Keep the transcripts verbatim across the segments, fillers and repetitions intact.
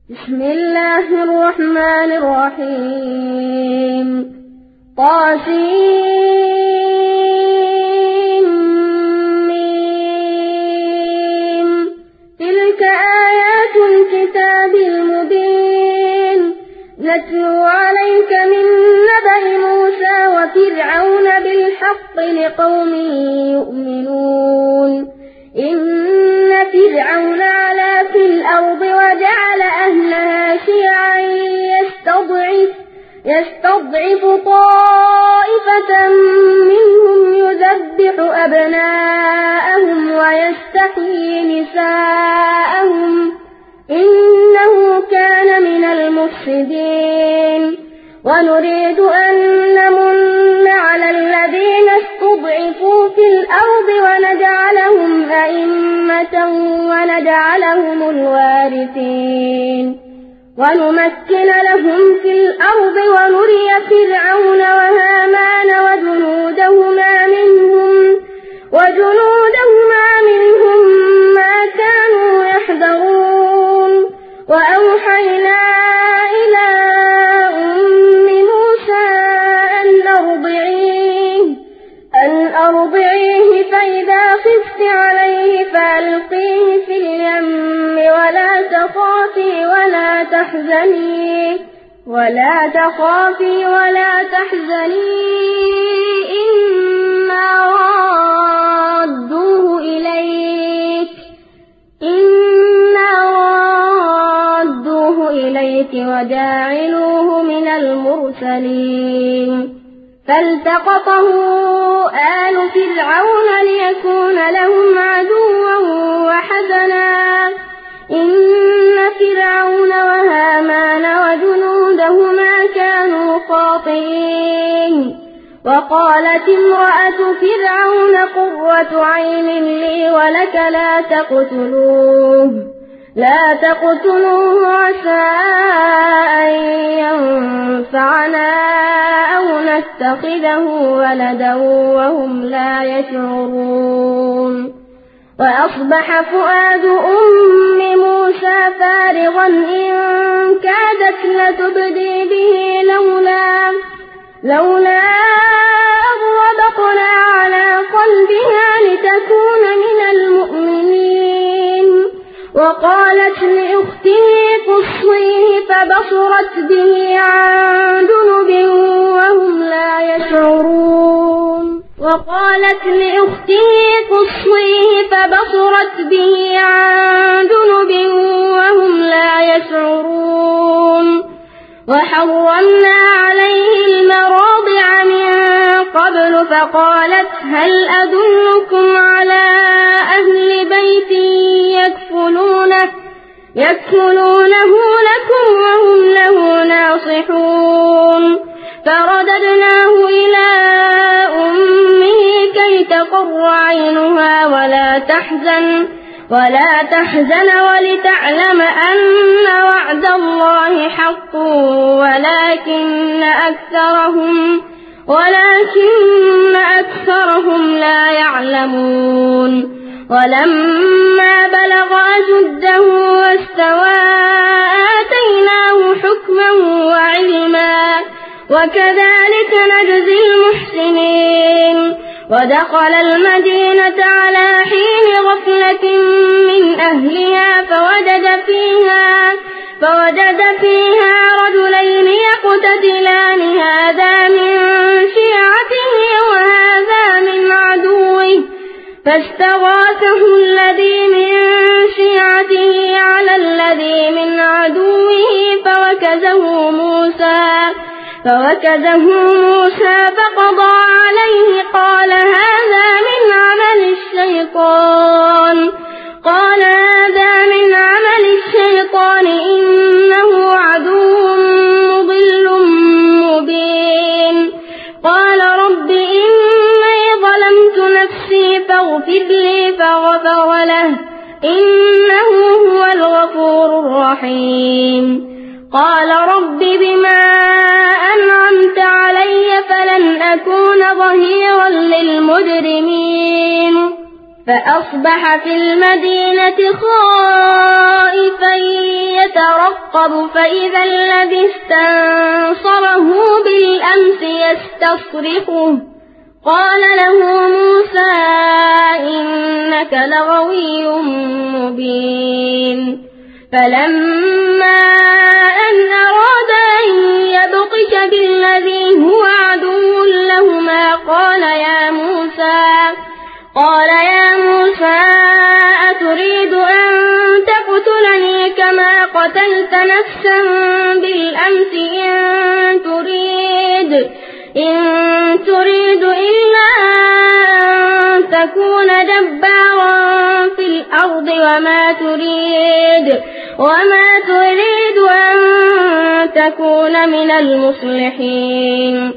بسم الله الرحمن الرحيم طاسيم تلك آيات الكتاب المبين نتلو عليك من نبأ موسى وفرعون بالحق لقوم يؤمنون إن فرعون علا في الأرض وجعل أهلها شيعا يستضعف, يستضعف طائفة منهم يذبح أبناءهم ويستحيي نساءهم إنه كان من المفسدين ونريد أن نمن على الذين استضعفوا في الأرض ونجعلهم أئمة ونجعلهم الوارثين ونمكن لهم في الأرض ونري فرعون وهامان وجنودهما منهم وجنودهما منهم ما كانوا يحذرون وأوحينا إلى أم موسى أن أرضعيه, أن أرضعيه فإذا خفت عليه فألقيه في اليم ولا تخافي ولا تحزني ولا تخافي ولا تحزني إنا رادوه إليك إنا رادوه إليك وجاعلوه من المرسلين فالتقطه آل فرعون ليكون لهم عدوا وحزنا إن فرعون وهامان وجنودهما كانوا خاطئين وقالت امرأة فرعون قرة عين لي ولك لا تقتلوه لا تقتلوه عسى أن ينفعنا أو نتخذه ولدا وهم لا يشعرون وأصبح فؤاد أم موسى فارغا إن كادت لتبدي به لولا لولا أربطنا على قلبها لتكون من المؤمنين وقالت لأخته قصيه فبصرت به عن جنب وهم لا يشعرون وقالت لأخته قصيه فبصرت به عن جنب وهم لا يشعرون وحرمنا عليه المراضع من قبل فقالت هل أدلكم على أهل بيت يكفلونه, يكفلونه لكم وهم له ناصحون فرددناه إلى أمه كي تقر عينها ولا تحزن ولا تحزن ولتعلم أن وعد الله حق ولكن أكثرهم ولكن أكثرهم لا يعلمون ولما بلغ أشده واستوى آتيناه حكما وعلما وكذلك نجزي المحسنين ودخل المدينة على حين غفلة من أهلها فوجد فيها فوجد فيها رجلين يقتتلان هذا من شيعته وهذا من عدوه فاستغاثه الذي من شيعته على الذي من عدوه فوكزه موسى فوكزه موسى فقضى عليه قال هذا من عمل الشيطان قال هذا من عمل الشيطان إنه عدو مضل مبين قال رب إني ظلمت نفسي فاغفر لي فغفر له إنه هو الغفور الرحيم قال رب بما أنعمت علي فلن أكون ظهيرا للمجرمين فأصبح في المدينة خائفا يترقب فإذا الذي استنصره بالأمس يستصرخه قال له موسى إنك لغوي مبين. فلما أن أراد أن يبطش بالذي هو عدو لهما قال يا موسى قال يا موسى أتريد أن تقتلني كما قتلت نفسا بالأمس إن تريد إن تريد إلا أن تكون جبارا في الأرض وما تريد وما تريد أن تكون من المصلحين.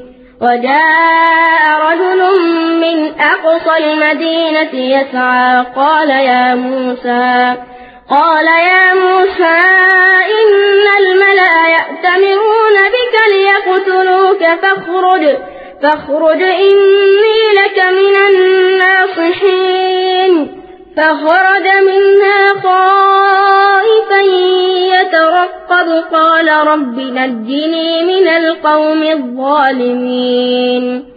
وجاء رجل من أقصى المدينة يسعى قال يا موسى قال يا موسى إن الملأ يأتمرون بك ليقتلوك فاخرج فاخرج إني لك من الناصحين. فخرج منها خائفا يترقب قال رب نجني من القوم الظالمين.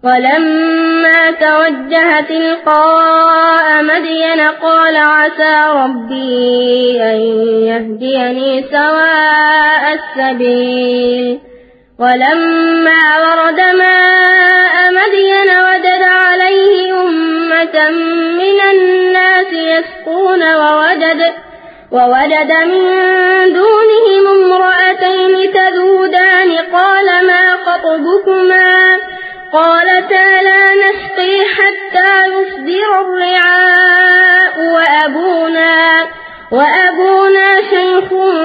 ولما توجه تلقاء مدين قال عسى ربي أن يهديني سواء السبيل. ولما ورد ماء مدين وجد عليه أمة من الناس يسقون ووجد, ووجد من دونهم امرأتين تذودان قال ما خطبكما قالتا لا نسقي حتى يصدر الرعاء وأبونا, وأبونا شيخ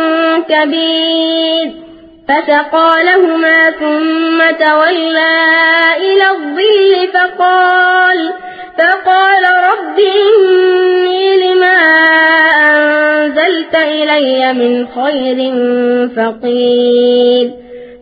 كبير. فسقى لهما ثم تولى إلى الظل فقال, فقال رب إني لما أنزلت إلي من خير فقير.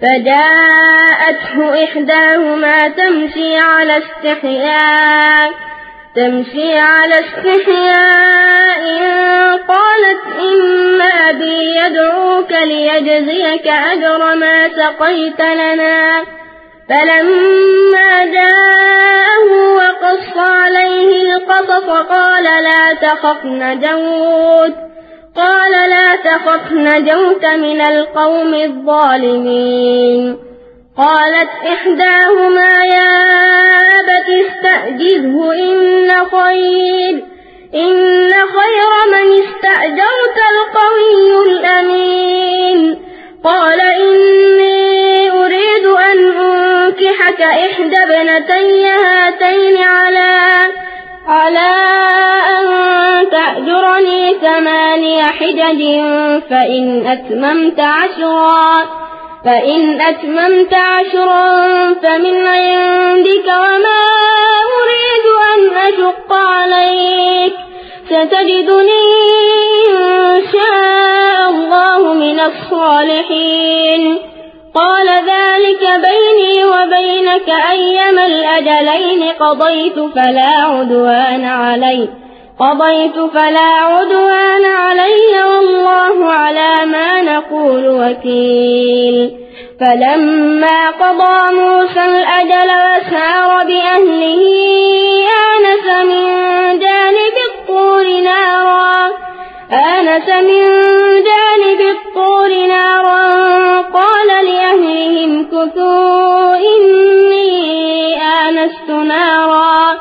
فجاءته إحداهما تمشي على استحياء تمشي على استحياء قالت إن أبي يدعوك ليجزيك أجر ما سقيت لنا. فلما جاءه وقص عليه القصص قال لا تخف نجوت قال لا تخف نجوت من القوم الظالمين. قالت إحداهما يا أبت استأجره إن خير إن خير من استأجرت القوي الأمين. قال إني أريد أن أنكحك إحدى ابنتي هاتين على على أن تأجرني ثماني حجج فإن أتممت عشرا فإن أتممت عشرا فمن عندك وما أريد أن أشق عليك ستجدني إن شاء الله من الصالحين. قال ذلك بيني وبينك أيما الأجلين قضيت فلا عدوان علي قضيت فلا عدوان علي والله على ما نقول وكيل. فلما قضى موسى الأجل وسار بأهله آنس من جانب الطور نارا آنس من جانب الطور نارا قال لأهلهم كثوا إني آنست نارا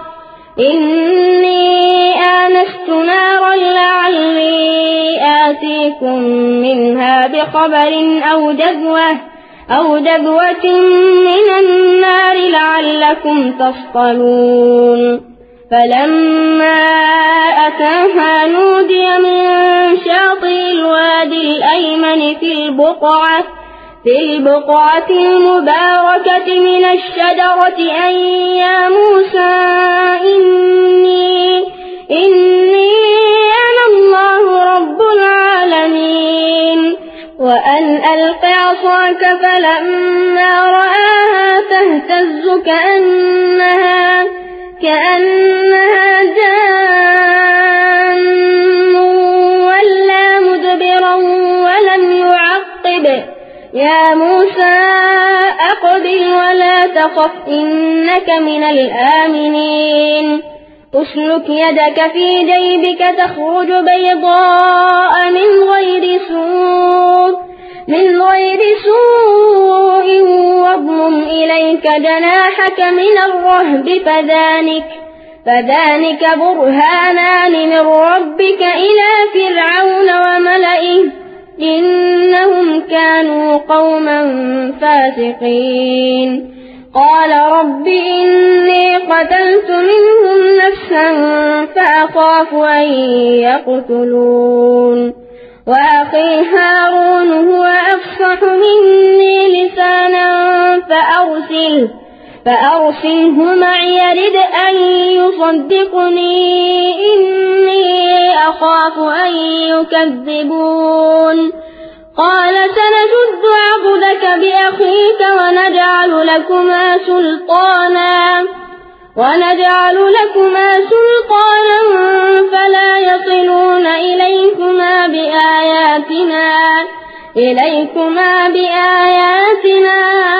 إني آنست نارا لعلي آتيكم منها بخبر أو جذوة أو جذوة من النار لعلكم تصطلون. فلما أتاها نودي من شاطئ الوادي الأيمن في البقعة في البقعة المباركة من الشجرة أن يا موسى إني إني أنا الله رب العالمين. وأن ألق عصاك فلما رآها تهتز كأنها كأنها جان ولا مدبرا ولم يعقب يا موسى أقبل ولا تخف إنك من الآمنين اسلك يدك في جيبك تخرج بيضاء من غير سوء من غير سوء واضمم إليك جناحك من الرهب فذلك فذلك برهانان من ربك إلى فرعون وملئه إنهم كانوا قوما فاسقين قال رب إني قتلت منهم نفسا فأخاف أن يقتلون وأخي هارون هو أفصح مني لسانا فأرسل فأرسله معي يرد أن يصدقني إني أخاف أن يكذبون قال سنشد عضدك بأخيك ونجعل لكما سلطانا ونجعل لكما سلطانا فلا يصلون إليكما بآياتنا إليكما بآياتنا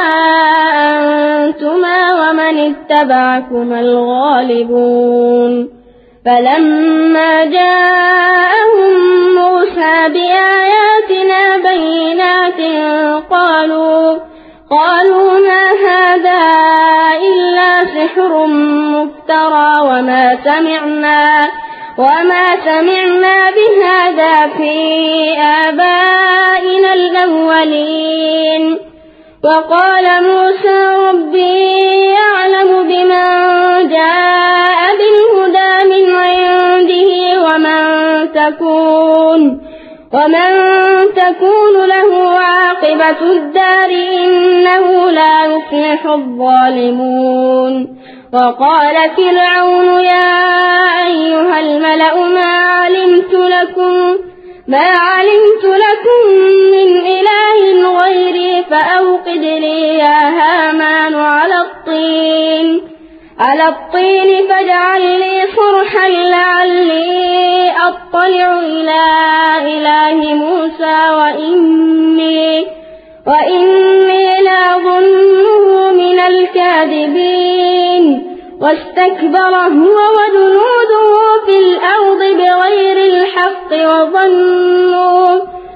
أنتما ومن اتبعكما الغالبون فلما جاءهم موسى بآياتنا بينات قالوا قالوا ما هذا إلا سحر مفترى وما سمعنا وما سمعنا بهذا في آبائنا الأولين وقال موسى ربي يعلم بمن جاء بالهدى من عنده ومن تكون ومن تكون له عاقبة الدار إنه لا يفلح الظالمون وقال فرعون يا أيها الملأ ما علمت لكم ما علمت لكم من إله غيري فأوقد لي يا هامان على الطين على الطين فاجعل لي صرحا لعلي أطلع إلى إله موسى وإني وإني لأظنه من الكاذبين واستكبر هو وجنوده في الأرض بغير الحق وظنوا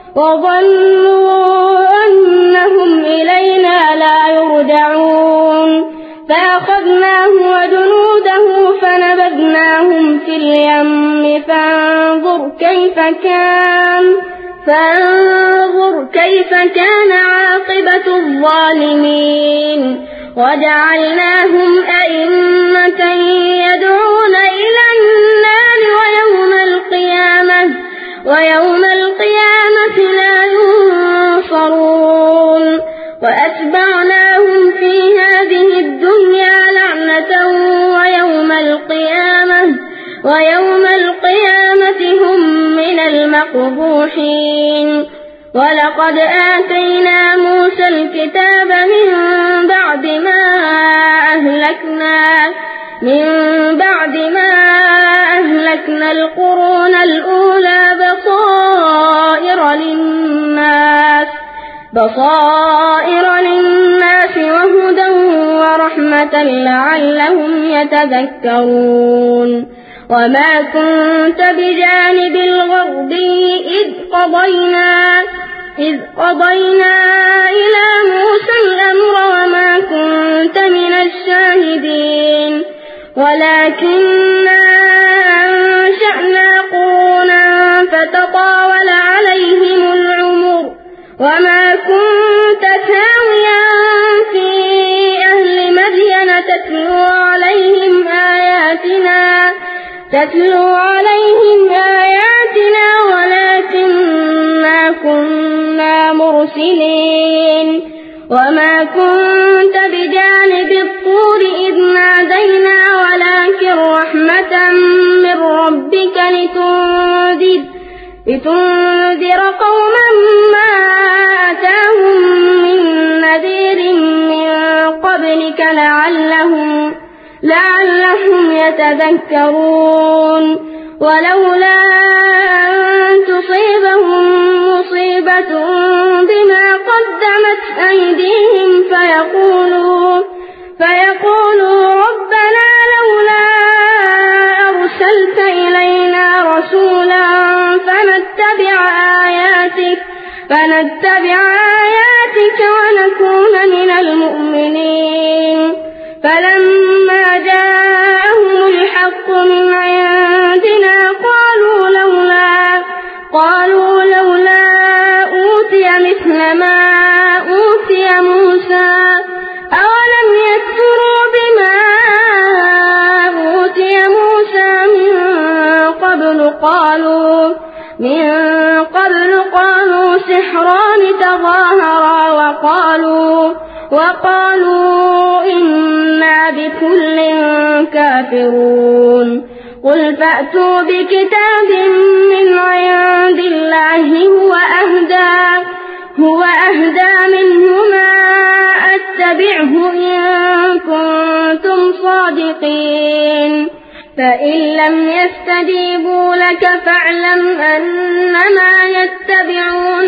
وظنوا أنهم إلينا لا يرجعون فأخذناه وجنوده فنبذناهم في اليم فانظر كيف كان فانظر كيف كان عاقبة الظالمين وجعلناهم أئمة يدعون إلى النار ويوم القيامة ويوم القيامة لا ينصرون وأتبعناهم في هذه الدنيا لعنة ويوم القيامة ويوم القيامة هم من المقبوحين ولقد آتينا موسى الكتاب من بعد ما أهلكنا من بعد ما أهلكنا القرون الأولى بصائر للناس بصائر للناس وهدى ورحمة لعلهم يتذكرون وما كنت بجانب الغربي إذ قضينا إذ قضينا إلى موسى الأمر وما كنت من الشاهدين ولكننا أنشأنا قرونا فتطاول عليهم العمر وما كنت ثاويا في أهل مدين تتلو عليهم آياتنا تتلو عليهم آياتنا ولكننا كنا مرسلين وما كنت بجانب الطور إذ نادينا ولكن رحمة من ربك لتنذر لتنذر قوما ما أتاهم من نذير من قبلك لعلهم لعلهم يتذكرون ولولا أن تصيبهم مصيبة بما قدمت أيديهم فيقولوا, فيقولوا ربنا لولا أرسلت إلينا رسولا فنتبع آياتك, فنتبع آياتك ونكون من المؤمنين. فلما جاءهم الحق من عندنا قالوا لولا, قالوا لولا أوتي مثل ما أوتي موسى أولم يكفروا بما أوتي موسى من قبل قالوا من قبل قالوا سحران تظاهرا وقالوا وقالوا إنا بكل كافرون. قل فأتوا بكتاب من عند الله هو أهدى, هو أهدى منهما أتبعه إن كنتم صادقين. فإن لم يستجيبوا لك فاعلم أنما يتبعون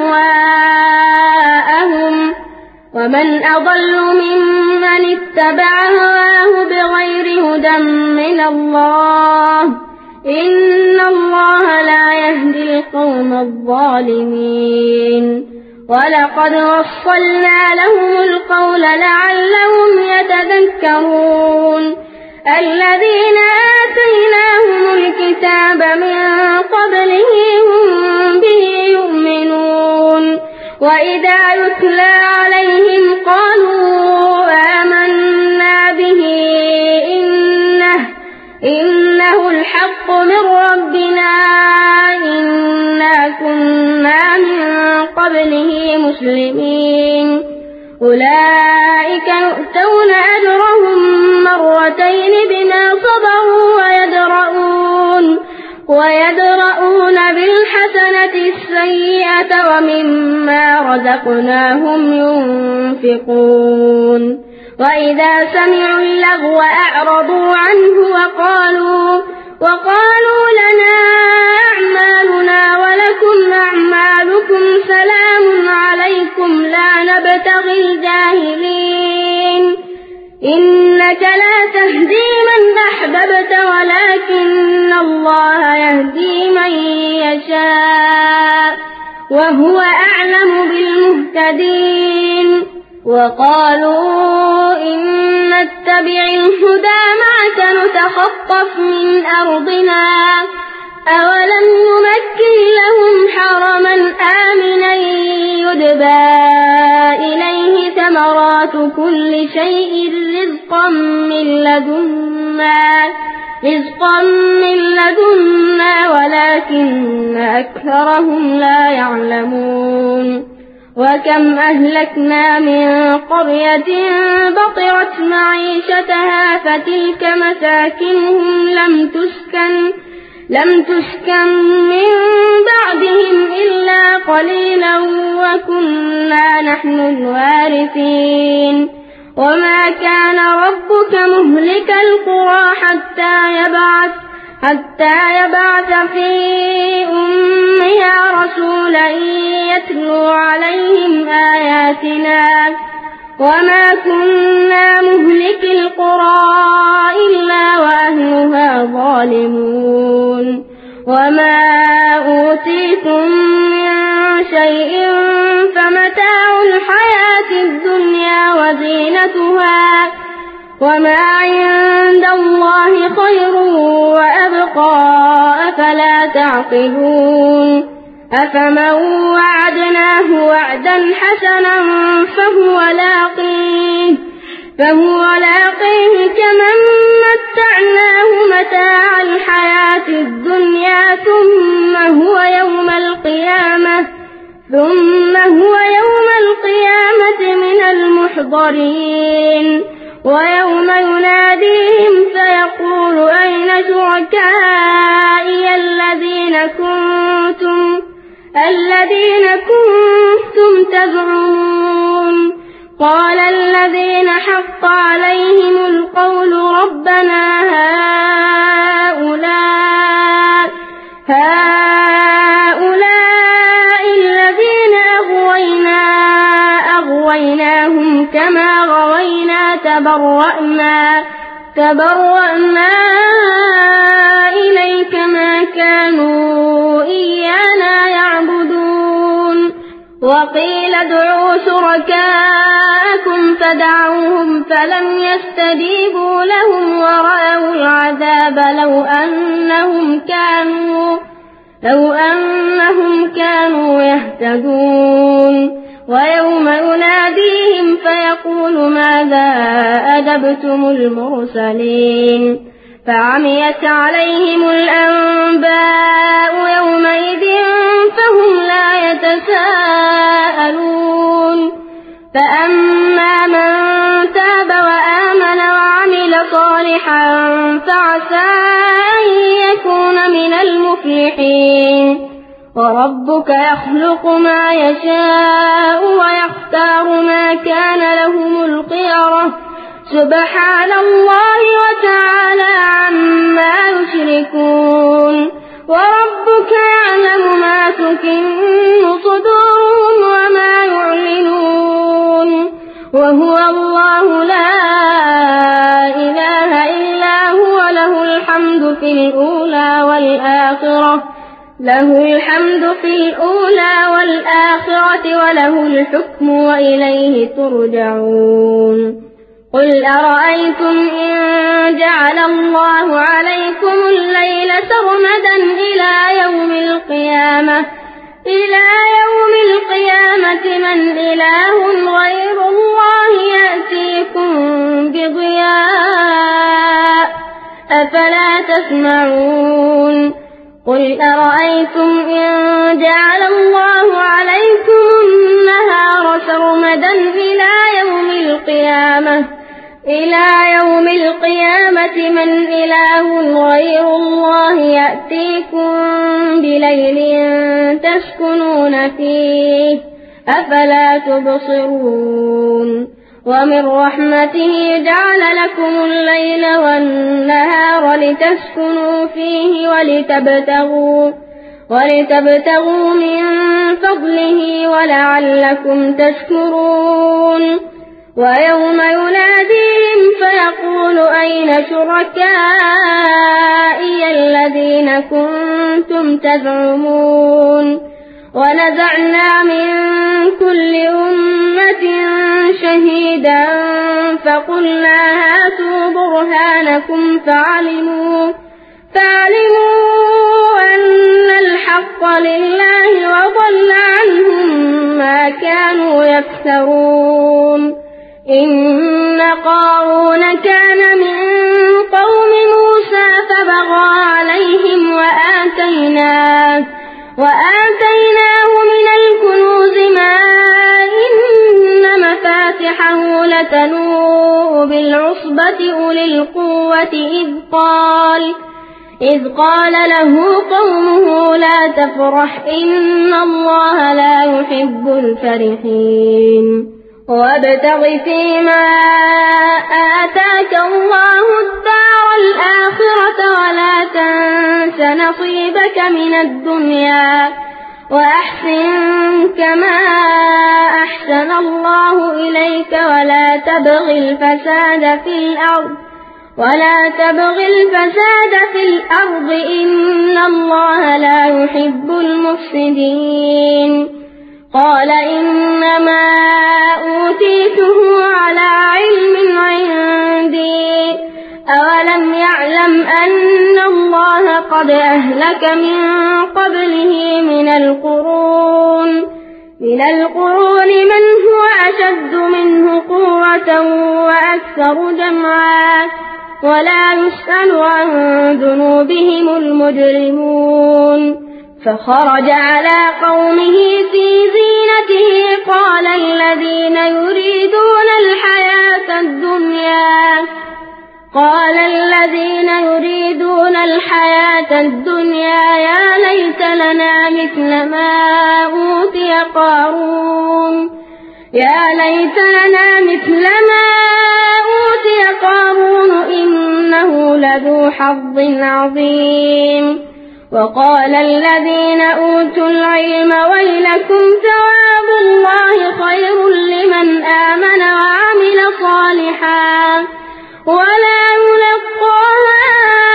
أهواءهم ومن أضل ممن اتبع هواه بغير هدى من الله إن الله لا يهدي القوم الظالمين. ولقد وصلنا لهم القول لعلهم يتذكرون. الذين آتيناهم الكتاب من قبله هم به يؤمنون وإذا يتلى عليهم قالوا آمنا به إنه, إنه الحق من ربنا إنا كنا من قبله مسلمين. أولئك يؤتون أجرهم مرتين بما صبروا ويدرؤون, ويدرؤون بالحسنة السيئة ومما رزقناهم ينفقون. وإذا سمعوا اللغو أعرضوا عنه وقالوا, وقالوا لنا أعمالنا ولكم أعمالكم سلام عليكم لا نبتغي الجاهلين. إنك لا تهدي من أحببت ولكن الله يهدي من يشاء وهو أعلم بالمهتدين. وقالوا إن نتبع الهدى معك نتخطف من أرضنا أولم نمكن لهم حرما آمنا يجبى إليه ثمرات كل شيء رزقا من لدنا, رزقا من لدنا ولكن أكثرهم لا يعلمون. وكم أهلكنا من قرية بطرت معيشتها فتلك مساكنهم لم تسكن, لم تسكن من بعدهم إلا قليلا وكنا نحن الوارثين. وما كان ربك مهلك القرى حتى يبعث, حتى يبعث في أمها رسولا يتلو عليهم آياتنا وما كنا مهلك القرى إلا وأهلها ظالمون. وما أوتيتم من شيء فمتاع الحياة الدنيا وزينتها وما عند الله خير وأبقى أفلا تعقلون. أفمن وعدناه وعدا حسنا فهو لاقيه, فهو لاقيه كمن متعناه متاع الحياة الدنيا ثم هو يوم القيامة ثم هو يوم القيامة من المحضرين. ويوم يناديهم فيقول أين شركائي الذين كنتم الذين كنتم تزعمون. قال الذين حق عليهم القول رب ربنا هؤلاء هؤلاء الذين أغوينا أغويناهم كما غوينا تبرأنا تبرأنا إليك ما كانوا إيانا يعبدون وقيل ادعوا شركاءكم فدعوهم فلم يستجيبوا لهم ورأوا العذاب لو أنهم كانوا لو أنهم كانوا يهتدون ويوم يناديهم فيقول ماذا أجبتم المرسلين فعميت عليهم الأنباء يومئذ فهم لا يتساءلون فأما من تاب وآمن وعمل صالحا فعسى أن يكون من المفلحين وربك يخلق ما يشاء ويختار ما كان لهم الخيرة سبحان الله وتعالى عما يشركون وربك يعلم ما تكن صدورهم وما يعلنون وهو الله لا إله إلا هو له الحمد في الأولى والآخرة له الحمد في الأولى والآخرة وله الحكم وإليه ترجعون قل أرأيتم إن جعل الله عليكم الليل سرمدا إلى يوم القيامة إلى يوم القيامة من إله غير الله يأتيكم بضياء أفلا تسمعون قل أرأيتم إن جعل الله عليكم النهار سرمدا إلى يوم القيامة إلى يوم القيامة من إله غير الله يأتيكم بليل تسكنون فيه أفلا تبصرون ومن رحمته جعل لكم الليل والنهار لتسكنوا فيه ولتبتغوا ولتبتغوا من فضله ولعلكم تشكرون ويوم يناديهم فيقول أين شركائي الذين كنتم تزعمون ونزعنا من كل أمة شهيدا فقلنا هاتوا برهانكم فعلموا فعلموا أن الحق لله وضل عنهم ما كانوا يفترون إن قارون كان من قوم موسى فبغى عليهم وآتيناه وآتيناه من الكنوز ما إن مفاتحه لتنوء بالعصبة أولي القوة إذ قال إذ قال له قومه لا تفرح إن الله لا يحب الفرحين وابتغ فيما آتاك الله الدار الآخرة ولا تنس نصيبك من الدنيا وأحسن كما أحسن الله إليك ولا تبغ الفساد في الأرض ولا تبغ الفساد في الأرض إن الله لا يحب المفسدين قال إنما أوتيته على علم عندي أولم يعلم أن الله قد أهلك من قبله من القرون من القرون من هو أشد منه قوة وأكثر جمعا ولا يسأل عن ذنوبهم المجرمون فخرج على قومه في زينته قال الذين يريدون الحياة الدنيا قال الذين يريدون الحياة الدنيا يا ليت لنا مثل ما أوتي قارون يا ليت لنا مثل ما أوتي قارون إنه لذو حظ عظيم. وقال الذين أوتوا العلم ويلكم ثواب الله خير لمن آمن وعمل صالحا ولا يلقاها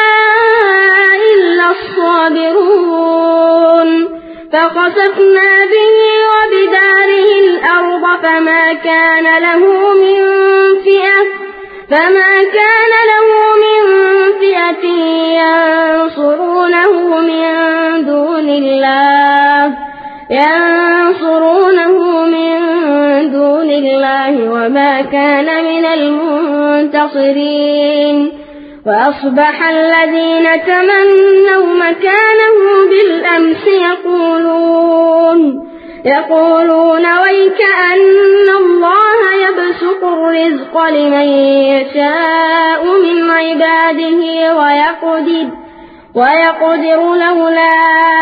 إلا الصابرون. فخسفنا به وبداره الأرض فما كان له من فئة فما كان له من فئة ينصرونه من دون الله ينصرونه من دون الله وما كان من المنتصرين. وأصبح الذين تمنوا مكانه بالأمس يقولون يقولون ويكأن الله يبسط الرزق لمن يشاء من عباده ويقدر ويقدر لولا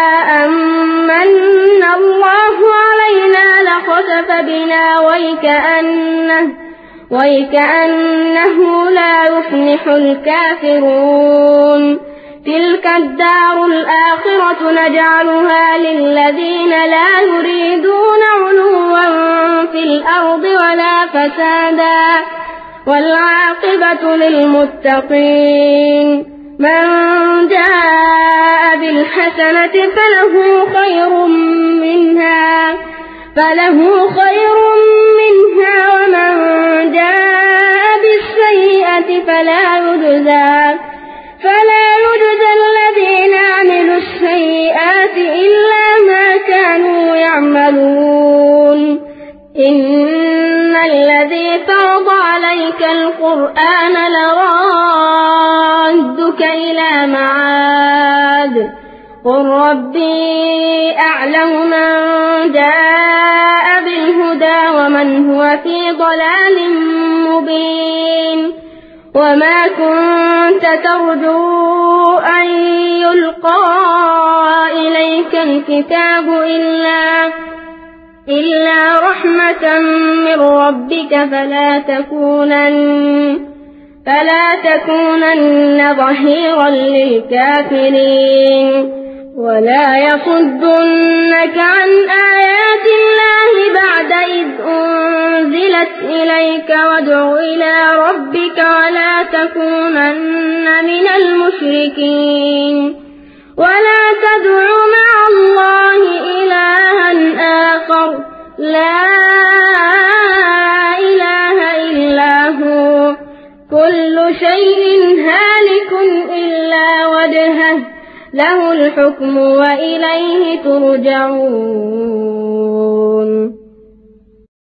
أمن الله علينا لخسف بنا ويكأنه ويكأنه لا يفلح الكافرون. تلك الدار الآخرة نجعلها للذين لا يريدون علوا في الأرض ولا فسادا والعاقبة للمتقين. من جاء بالحسنة فله خير منها فله خير منها ومن جاء بالسيئة فلا يجزى فلا يجزى الذين عملوا السيئات إلا ما كانوا يعملون. إن الذي فرض عليك القرآن لرادك إلى معاد قل ربي أعلم من جاء بالهدى ومن هو في ضلال مبين. وما كنت ترجو أن يلقى إليك الكتاب إلا إلا رحمة من ربك فلا تكونن فلا تكونن ظهيرا للكافرين. ولا يصدنك عن آيات الله بعد إذ أنزلت إليك وادع إلى ربك ولا تكونن من المشركين. ولا تدع مع الله إلها آخر لا إله إلا هو كل شيء هالك إلا وجهه له الحكم وإليه ترجعون.